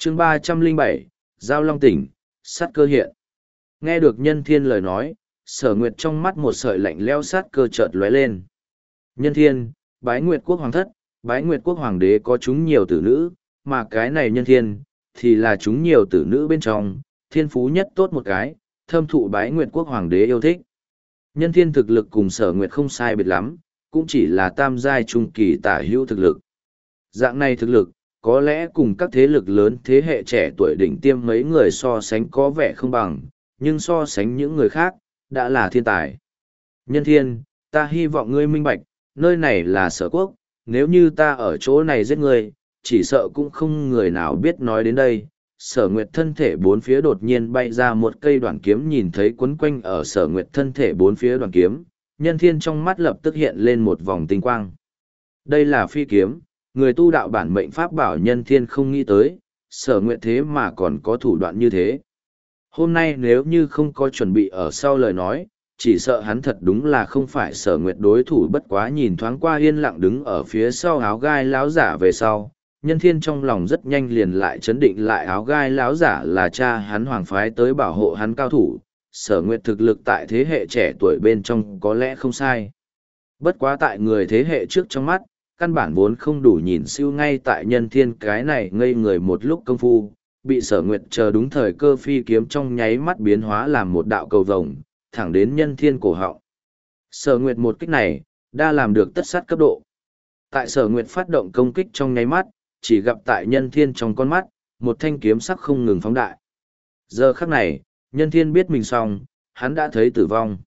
chương 307, Giao Long tỉnh, sát cơ hiện. Nghe được Nhân Thiên lời nói, Sở Nguyệt trong mắt một sợi lạnh lẽo sát cơ chợt lóe lên. Nhân Thiên, Bái Nguyệt quốc hoàng thất, Bái Nguyệt quốc hoàng đế có chúng nhiều tử nữ, mà cái này Nhân Thiên, thì là chúng nhiều tử nữ bên trong, thiên phú nhất tốt một cái, thâm thụ Bái Nguyệt quốc hoàng đế yêu thích. Nhân Thiên thực lực cùng Sở Nguyệt không sai biệt lắm, cũng chỉ là tam giai trung kỳ tả hữu thực lực. Dạng này thực lực, có lẽ cùng các thế lực lớn thế hệ trẻ tuổi đỉnh tiêm mấy người so sánh có vẻ không bằng, nhưng so sánh những người khác, đã là thiên tài. Nhân Thiên, ta hy vọng ngươi minh bạch, nơi này là Sở quốc, nếu như ta ở chỗ này giết ngươi, chỉ sợ cũng không người nào biết nói đến đây. Sở Nguyệt thân thể bốn phía đột nhiên bay ra một cây đoạn kiếm, nhìn thấy quấn quanh ở Sở Nguyệt thân thể bốn phía đoạn kiếm, Nhân Thiên trong mắt lập tức hiện lên một vòng tinh quang. Đây là phi kiếm, người tu đạo bản mệnh pháp bảo. Nhân Thiên không nghĩ tới, Sở Nguyệt thế mà còn có thủ đoạn như thế. Hôm nay nếu như không có chuẩn bị ở sau lời nói, chỉ sợ hắn thật đúng là không phải Sở Nguyệt đối thủ. Bất quá nhìn thoáng qua yên lặng đứng ở phía sau áo gai láo giả về sau, Nhân Thiên trong lòng rất nhanh liền lại chấn định lại áo gai láo giả là cha hắn hoàng phái tới bảo hộ hắn cao thủ. Sở Nguyệt thực lực tại thế hệ trẻ tuổi bên trong có lẽ không sai. Bất quá tại người thế hệ trước trong mắt, căn bản vốn không đủ nhìn siêu. Ngay tại Nhân Thiên cái này ngây người một lúc công phu, bị Sở Nguyệt chờ đúng thời cơ phi kiếm trong nháy mắt biến hóa làm một đạo cầu vồng, thẳng đến Nhân Thiên cổ họng. Sở Nguyệt một kích này, đã làm được tất sát cấp độ. Tại Sở Nguyệt phát động công kích trong nháy mắt, chỉ gặp tại Nhân Thiên trong con mắt, một thanh kiếm sắc không ngừng phóng đại. Giờ khắc này, Nhân Thiên biết mình xong, hắn đã thấy tử vong.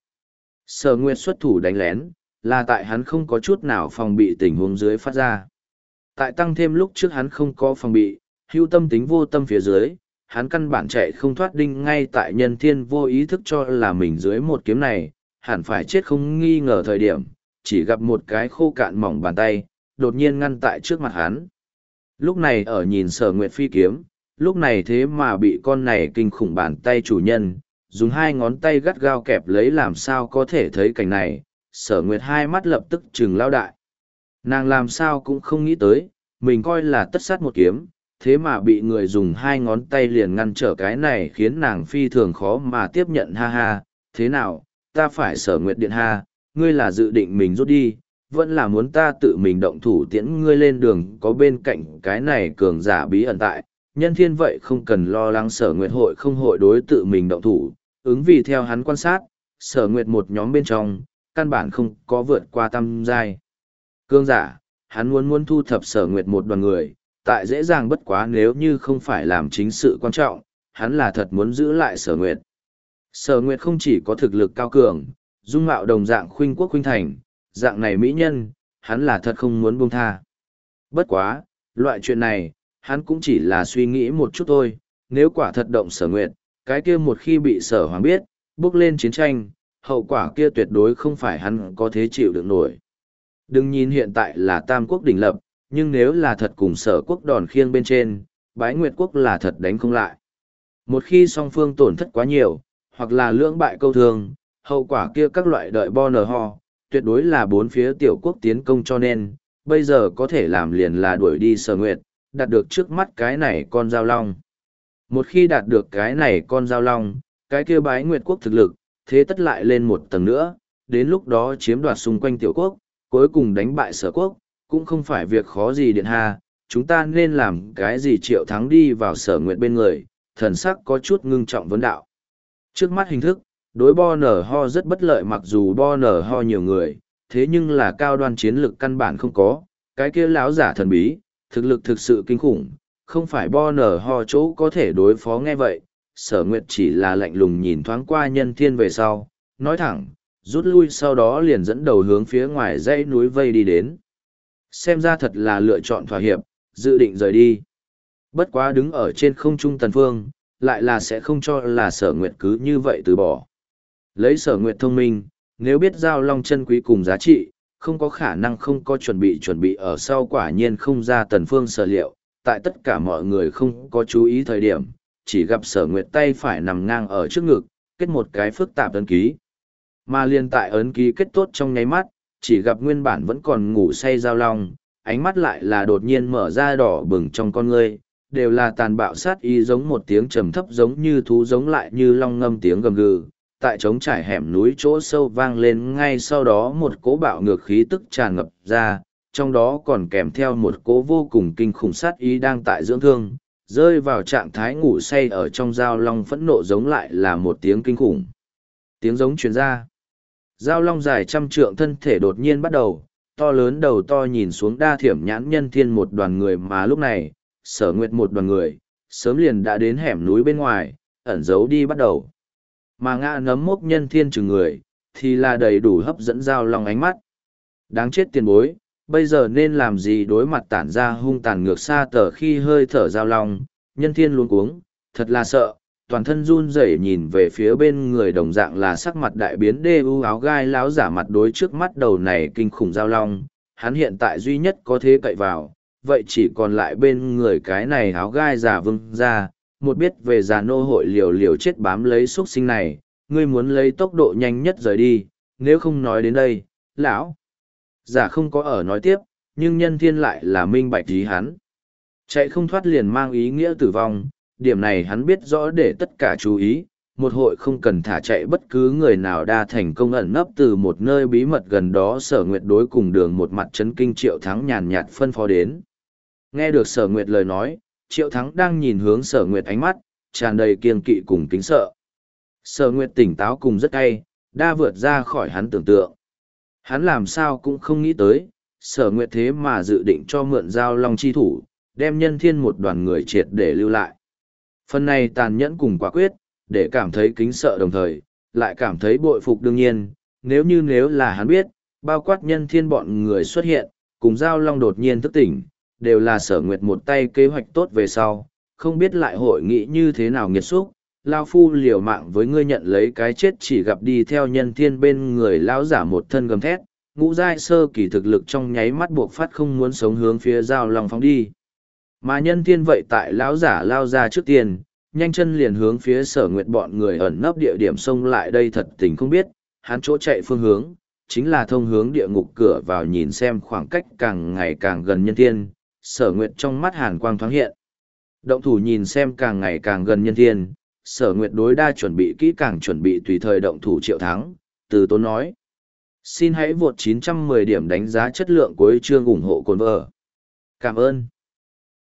Sở Nguyệt xuất thủ đánh lén, là tại hắn không có chút nào phòng bị tình huống dưới phát ra. Tại tăng thêm lúc trước hắn không có phòng bị, hưu tâm tính vô tâm phía dưới, hắn căn bản chạy không thoát đinh. Ngay tại Nhân Thiên vô ý thức cho là mình dưới một kiếm này, hẳn phải chết không nghi ngờ thời điểm, chỉ gặp một cái khô cạn mỏng bàn tay, đột nhiên ngăn tại trước mặt hắn. Lúc này ở nhìn Sở Nguyệt phi kiếm, lúc này thế mà bị con này kinh khủng bàn tay chủ nhân, dùng hai ngón tay gắt gao kẹp lấy. Làm sao có thể thấy cảnh này, Sở Nguyệt hai mắt lập tức trừng lao đại. Nàng làm sao cũng không nghĩ tới, mình coi là tất sát một kiếm, thế mà bị người dùng hai ngón tay liền ngăn trở. Cái này khiến nàng phi thường khó mà tiếp nhận. Ha ha, thế nào, ta phải Sở Nguyệt điện ha, ngươi là dự định mình rút đi, vẫn là muốn ta tự mình động thủ tiễn ngươi lên đường? Có bên cạnh cái này cường giả bí ẩn tại, Nhân Thiên vậy không cần lo lắng Sở Nguyệt hội không hội đối tự mình động thủ. Ứng vì theo hắn quan sát, Sở Nguyệt một nhóm bên trong, căn bản không có vượt qua tam giai cường giả. Hắn muốn thu thập Sở Nguyệt một đoàn người, tại dễ dàng bất quá. Nếu như không phải làm chính sự quan trọng, hắn là thật muốn giữ lại Sở Nguyệt. Sở Nguyệt không chỉ có thực lực cao cường, dung mạo đồng dạng khuynh quốc khuynh thành, dạng này mỹ nhân, hắn là thật không muốn buông tha. Bất quá, loại chuyện này, hắn cũng chỉ là suy nghĩ một chút thôi. Nếu quả thật động Sở Nguyệt, cái kia một khi bị Sở Hoàng biết, bước lên chiến tranh, hậu quả kia tuyệt đối không phải hắn có thể chịu được nổi. Đừng nhìn hiện tại là Tam quốc đỉnh lập, nhưng nếu là thật cùng Sở quốc đòn khiêng bên trên, Bái Nguyệt quốc là thật đánh không lại. Một khi song phương tổn thất quá nhiều, hoặc là lưỡng bại câu thương, hậu quả kia các loại đợi bo nở ho, tuyệt đối là bốn phía tiểu quốc tiến công. Cho nên, bây giờ có thể làm liền là đuổi đi Sở Nguyệt, đạt được trước mắt cái này con dao long. Một khi đạt được cái này con dao long, cái kia Bái Nguyệt quốc thực lực, thế tất lại lên một tầng nữa, đến lúc đó chiếm đoạt xung quanh tiểu quốc, cuối cùng đánh bại Sở quốc, cũng không phải việc khó gì. Điện ha, chúng ta nên làm cái gì? Triệu Thắng đi vào Sở Nguyệt bên người, thần sắc có chút ngưng trọng vấn đạo. Trước mắt hình thức, đối bo nở ho rất bất lợi. Mặc dù bo nở ho nhiều người, thế nhưng là cao đoan chiến lực căn bản không có. Cái kia lão giả thần bí, thực lực thực sự kinh khủng, không phải bo nở ho chỗ có thể đối phó. Nghe vậy, Sở Nguyệt chỉ là lạnh lùng nhìn thoáng qua Nhân Thiên về sau, nói thẳng, rút lui. Sau đó liền dẫn đầu hướng phía ngoài dãy núi vây đi đến. Xem ra thật là lựa chọn thỏa hiệp, dự định rời đi. Bất quá đứng ở trên không trung Tần Phương, lại là sẽ không cho là Sở Nguyệt cứ như vậy từ bỏ. Lấy Sở Nguyệt thông minh, nếu biết giao long chân quý cùng giá trị, không có khả năng không có chuẩn bị ở sau. Quả nhiên không ra Tần Phương sở liệu, tại tất cả mọi người không có chú ý thời điểm, chỉ gặp Sở Nguyệt tay phải nằm ngang ở trước ngực, kết một cái phức tạp ấn ký. Mà liên tại ấn ký kết tốt trong nháy mắt, chỉ gặp nguyên bản vẫn còn ngủ say giao long, ánh mắt lại là đột nhiên mở ra đỏ bừng trong con ngươi, đều là tàn bạo sát ý giống một tiếng trầm thấp giống như thú giống lại như long ngâm tiếng gầm gừ. Tại trống trải hẻm núi chỗ sâu vang lên ngay sau đó một cỗ bạo ngược khí tức tràn ngập ra, trong đó còn kèm theo một cỗ vô cùng kinh khủng sát ý đang tại dưỡng thương, rơi vào trạng thái ngủ say ở trong dao long phẫn nộ giống lại là một tiếng kinh khủng. Tiếng giống truyền ra. Dao long dài trăm trượng thân thể đột nhiên bắt đầu, to lớn đầu to nhìn xuống đa thiểm nhãn nhân thiên một đoàn người mà lúc này, Sở Nguyệt một đoàn người, sớm liền đã đến hẻm núi bên ngoài, ẩn giấu đi bắt đầu. Mà ngã nấm mốc nhân thiên chừng người, thì là đầy đủ hấp dẫn dao long ánh mắt. Đáng chết tiền bối, bây giờ nên làm gì đối mặt tản ra hung tàn ngược xa tờ khi hơi thở dao long, nhân thiên luống cuống, thật là sợ, toàn thân run rẩy nhìn về phía bên người đồng dạng là sắc mặt đại biến đê u áo gai láo giả mặt đối trước mắt đầu này kinh khủng dao long, hắn hiện tại duy nhất có thế cậy vào, vậy chỉ còn lại bên người cái này áo gai giả vương ra, một biết về già nô hội liều liều chết bám lấy x sinh này, ngươi muốn lấy tốc độ nhanh nhất rời đi, nếu không nói đến đây, lão giả không có ở nói tiếp, nhưng nhân thiên lại là minh bạch ý hắn. Chạy không thoát liền mang ý nghĩa tử vong, điểm này hắn biết rõ để tất cả chú ý, một hội không cần thả chạy bất cứ người nào đa thành công ẩn nấp từ một nơi bí mật gần đó. Sở Nguyệt đối cùng đường một mặt chấn kinh Triệu Thắng nhàn nhạt phân phó đến. Nghe được Sở Nguyệt lời nói, Triệu Thắng đang nhìn hướng Sở Nguyệt ánh mắt, tràn đầy kiêng kỵ cùng kính sợ. Sở Nguyệt tỉnh táo cùng rất cay, đa vượt ra khỏi hắn tưởng tượng. Hắn làm sao cũng không nghĩ tới, Sở Nguyệt thế mà dự định cho mượn dao long chi thủ, đem nhân thiên một đoàn người triệt để lưu lại. Phần này tàn nhẫn cùng quả quyết, để cảm thấy kính sợ đồng thời, lại cảm thấy bội phục đương nhiên, nếu là hắn biết, bao quát nhân thiên bọn người xuất hiện, cùng dao long đột nhiên thức tỉnh, đều là Sở Nguyệt một tay kế hoạch tốt về sau, không biết lại hội nghị như thế nào nghiệt xúc, lao phu liều mạng với ngươi nhận lấy cái chết chỉ gặp đi theo nhân thiên bên người lão giả một thân gầm thét, ngũ giai sơ kỳ thực lực trong nháy mắt buộc phát không muốn sống hướng phía dao long phóng đi. Mà nhân thiên vậy tại lão giả lao ra trước tiên, nhanh chân liền hướng phía Sở Nguyệt bọn người ẩn nấp địa điểm xông lại đây thật tình không biết, hắn chỗ chạy phương hướng, chính là thông hướng địa ngục cửa vào nhìn xem khoảng cách càng ngày càng gần nhân thiên, Sở Nguyệt trong mắt hàn quang thoáng hiện. Động thủ nhìn xem càng ngày càng gần nhân thiên, Sở Nguyệt đối đa chuẩn bị kỹ càng chuẩn bị tùy thời động thủ Triệu Thắng, từ tốn nói. Xin hãy vượt 910 điểm đánh giá chất lượng cuối chương ủng hộ cồn vợ. Cảm ơn.